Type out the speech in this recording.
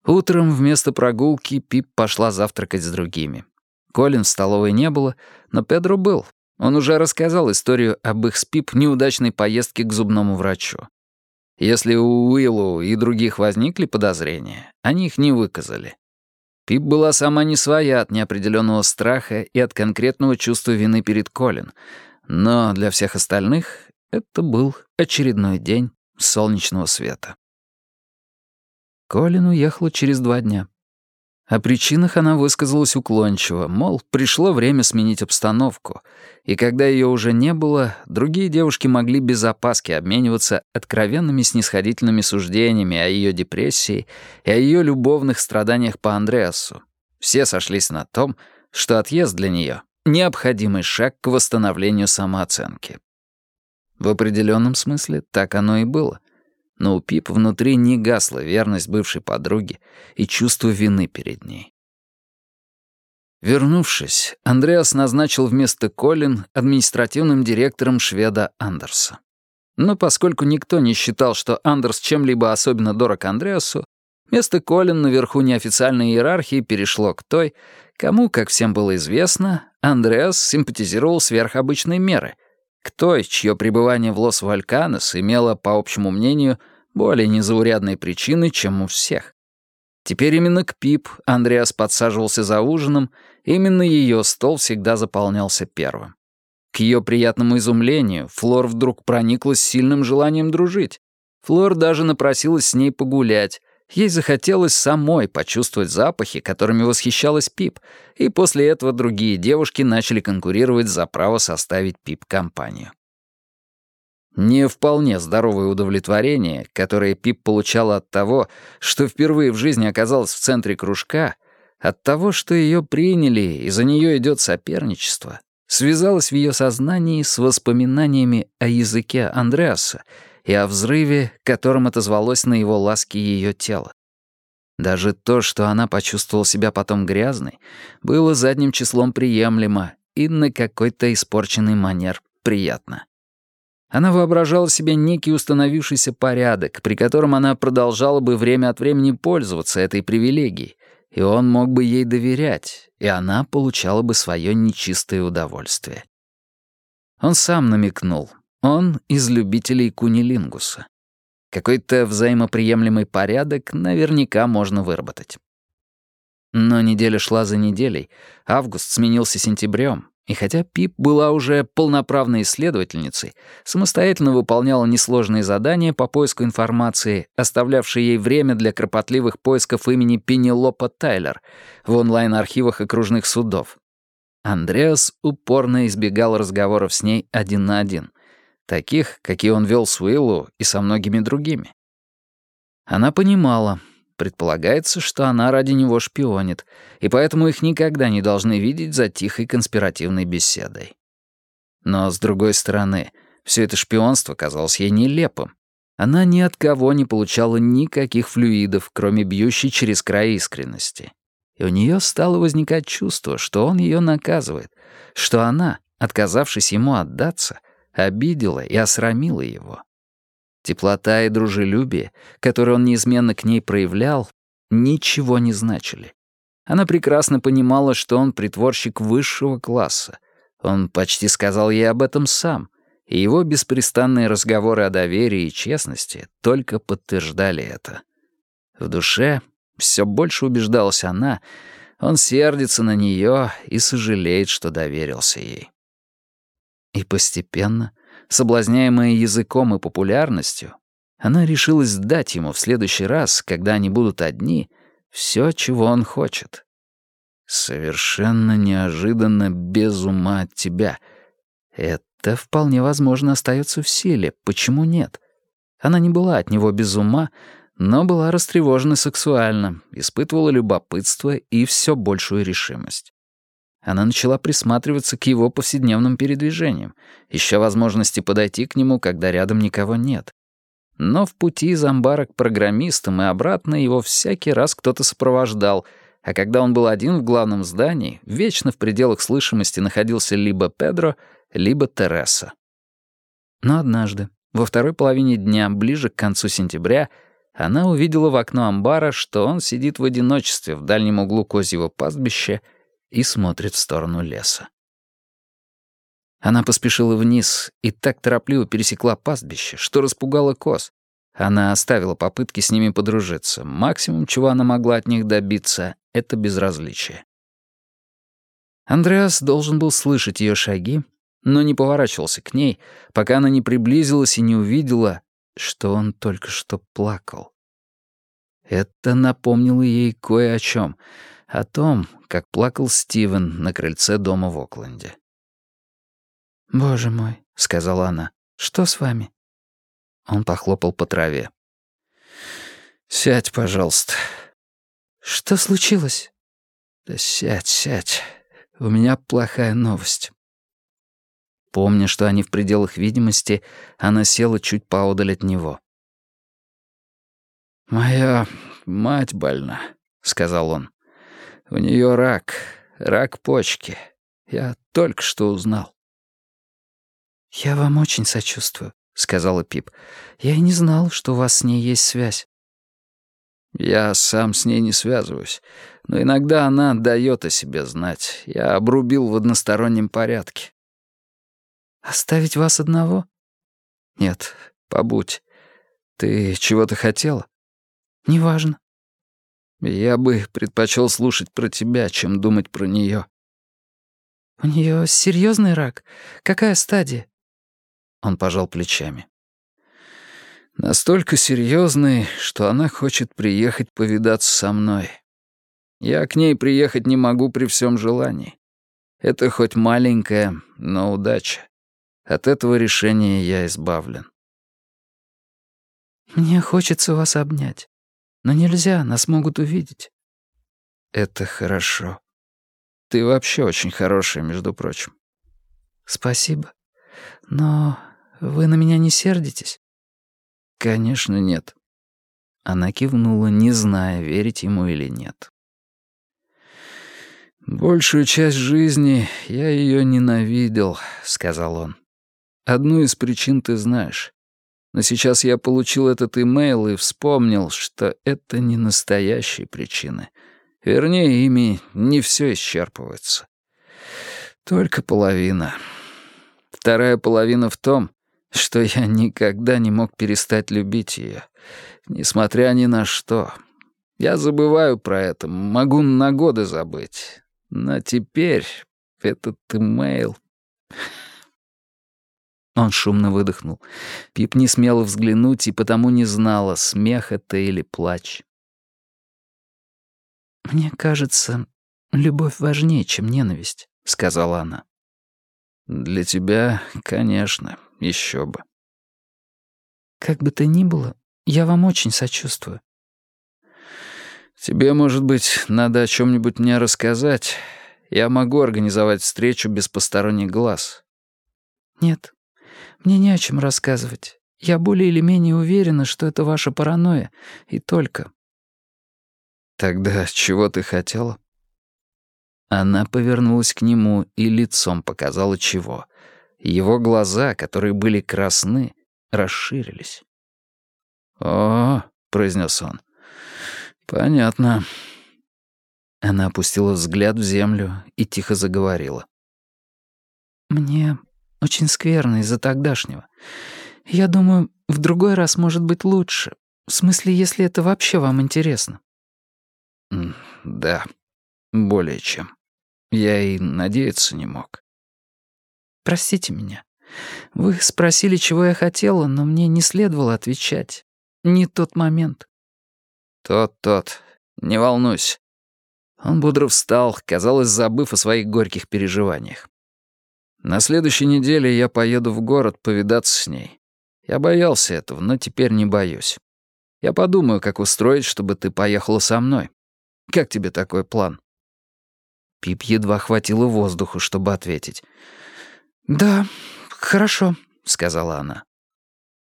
Утром вместо прогулки Пип пошла завтракать с другими. Колин в столовой не было, но Педро был. Он уже рассказал историю об их с Пип неудачной поездке к зубному врачу. Если у Уиллу и других возникли подозрения, они их не выказали. Пип была сама не своя от неопределенного страха и от конкретного чувства вины перед Колин, но для всех остальных это был очередной день солнечного света. Колин уехала через 2 дня. О причинах она высказалась уклончиво, мол, пришло время сменить обстановку, и когда ее уже не было, другие девушки могли без опаски обмениваться откровенными снисходительными суждениями о ее депрессии и о ее любовных страданиях по Андреасу. Все сошлись на том, что отъезд для нее — необходимый шаг к восстановлению самооценки. В определенном смысле так оно и было. Но у Пип внутри не гасла верность бывшей подруге и чувство вины перед ней. Вернувшись, Андреас назначил вместо Колин административным директором шведа Андерса. Но поскольку никто не считал, что Андерс чем-либо особенно дорог Андреасу, место Колин наверху неофициальной иерархии перешло к той, кому, как всем было известно, Андреас симпатизировал сверхобычной меры, к той, чье пребывание в Лос-Вальканос имело, по общему мнению, более незаурядные причины, чем у всех. Теперь именно к Пип Андреас подсаживался за ужином, именно ее стол всегда заполнялся первым. К ее приятному изумлению Флор вдруг прониклась сильным желанием дружить. Флор даже напросилась с ней погулять. Ей захотелось самой почувствовать запахи, которыми восхищалась Пип, и после этого другие девушки начали конкурировать за право составить Пип компанию. Не вполне здоровое удовлетворение, которое Пип получала от того, что впервые в жизни оказалась в центре кружка, от того, что ее приняли и за нее идет соперничество, связалось в ее сознании с воспоминаниями о языке Андреаса и о взрыве, которым отозвалось на его ласки ее тело. Даже то, что она почувствовала себя потом грязной, было задним числом приемлемо и на какой-то испорченный манер приятно. Она воображала себе некий установившийся порядок, при котором она продолжала бы время от времени пользоваться этой привилегией, и он мог бы ей доверять, и она получала бы свое нечистое удовольствие. Он сам намекнул. Он из любителей кунилингуса. Какой-то взаимоприемлемый порядок наверняка можно выработать. Но неделя шла за неделей, август сменился сентябрем, и хотя Пип была уже полноправной исследовательницей, самостоятельно выполняла несложные задания по поиску информации, оставлявшие ей время для кропотливых поисков имени Пенелопа Тайлер в онлайн-архивах окружных судов. Андреас упорно избегал разговоров с ней один на один, таких, какие он вел с Уиллу и со многими другими. Она понимала, предполагается, что она ради него шпионит, и поэтому их никогда не должны видеть за тихой конспиративной беседой. Но, с другой стороны, все это шпионство казалось ей нелепым. Она ни от кого не получала никаких флюидов, кроме бьющей через край искренности. И у нее стало возникать чувство, что он ее наказывает, что она, отказавшись ему отдаться, обидела и осрамила его. Теплота и дружелюбие, которые он неизменно к ней проявлял, ничего не значили. Она прекрасно понимала, что он притворщик высшего класса. Он почти сказал ей об этом сам, и его беспрестанные разговоры о доверии и честности только подтверждали это. В душе все больше убеждалась она, он сердится на нее и сожалеет, что доверился ей. И постепенно, соблазняемая языком и популярностью, она решилась дать ему в следующий раз, когда они будут одни, все, чего он хочет. Совершенно неожиданно без ума от тебя. Это вполне возможно остается в силе. Почему нет? Она не была от него без ума, но была растревожена сексуально, испытывала любопытство и все большую решимость. Она начала присматриваться к его повседневным передвижениям, ища возможности подойти к нему, когда рядом никого нет. Но в пути из амбара к программистам и обратно его всякий раз кто-то сопровождал, а когда он был один в главном здании, вечно в пределах слышимости находился либо Педро, либо Тереса. Но однажды, во второй половине дня, ближе к концу сентября, она увидела в окно амбара, что он сидит в одиночестве в дальнем углу козьего пастбища и смотрит в сторону леса. Она поспешила вниз и так торопливо пересекла пастбище, что распугала коз. Она оставила попытки с ними подружиться. Максимум, чего она могла от них добиться, — это безразличие. Андреас должен был слышать ее шаги, но не поворачивался к ней, пока она не приблизилась и не увидела, что он только что плакал. Это напомнило ей кое о чем, о том, как плакал Стивен на крыльце дома в Окленде. «Боже мой», — сказала она, — «что с вами?» Он похлопал по траве. «Сядь, пожалуйста». «Что случилось?» «Да сядь, сядь. У меня плохая новость». Помня, что они в пределах видимости, она села чуть поодаль от него. «Моя мать больна», — сказал он. «У нее рак почки. Я только что узнал». «Я вам очень сочувствую», — сказала Пип. «Я и не знал, что у вас с ней есть связь». «Я сам с ней не связываюсь, но иногда она дает о себе знать. Я обрубил в одностороннем порядке». «Оставить вас одного?» «Нет, побудь. Ты чего-то хотела?» «Неважно». «Я бы предпочел слушать про тебя, чем думать про нее». «У нее серьезный рак? Какая стадия?» Он пожал плечами. «Настолько серьезный, что она хочет приехать повидаться со мной. Я к ней приехать не могу при всем желании. Это хоть маленькая, но удача. От этого решения я избавлен». «Мне хочется вас обнять. Но нельзя, нас могут увидеть». «Это хорошо. Ты вообще очень хорошая, между прочим». «Спасибо. Но вы на меня не сердитесь?» «Конечно, нет». Она кивнула, не зная, верить ему или нет. «Большую часть жизни я ее ненавидел», — сказал он. «Одну из причин ты знаешь. Но сейчас я получил этот имейл и вспомнил, что это не настоящие причины. Вернее, ими не все исчерпывается. Только половина. Вторая половина в том, что я никогда не мог перестать любить ее, несмотря ни на что. Я забываю про это, могу на годы забыть. Но теперь этот имейл...» Он шумно выдохнул. Пип не смела взглянуть и потому не знала, смех это или плач. «Мне кажется, любовь важнее, чем ненависть», — сказала она. «Для тебя, конечно, еще бы». «Как бы то ни было, я вам очень сочувствую». «Тебе, может быть, надо о чем-нибудь мне рассказать? Я могу организовать встречу без посторонних глаз». «Нет, мне не о чем рассказывать. Я более или менее уверена, что это ваша паранойя, и только». «Тогда чего ты хотела?» Она повернулась к нему и лицом показала чего. Его глаза, которые были красны, расширились. «О, — произнес он, — понятно». Она опустила взгляд в землю и тихо заговорила. «Мне очень скверно из-за тогдашнего. Я думаю, в другой раз может быть лучше. В смысле, если это вообще вам интересно». «Да, более чем. Я и надеяться не мог». «Простите меня. Вы спросили, чего я хотела, но мне не следовало отвечать. Не тот момент». «Тот. Не волнуйся». Он бодро встал, казалось, забыв о своих горьких переживаниях. «На следующей неделе я поеду в город повидаться с ней. Я боялся этого, но теперь не боюсь. Я подумаю, как устроить, чтобы ты поехала со мной. Как тебе такой план?» Пип едва хватило воздуху, чтобы ответить. «Да, хорошо», — сказала она.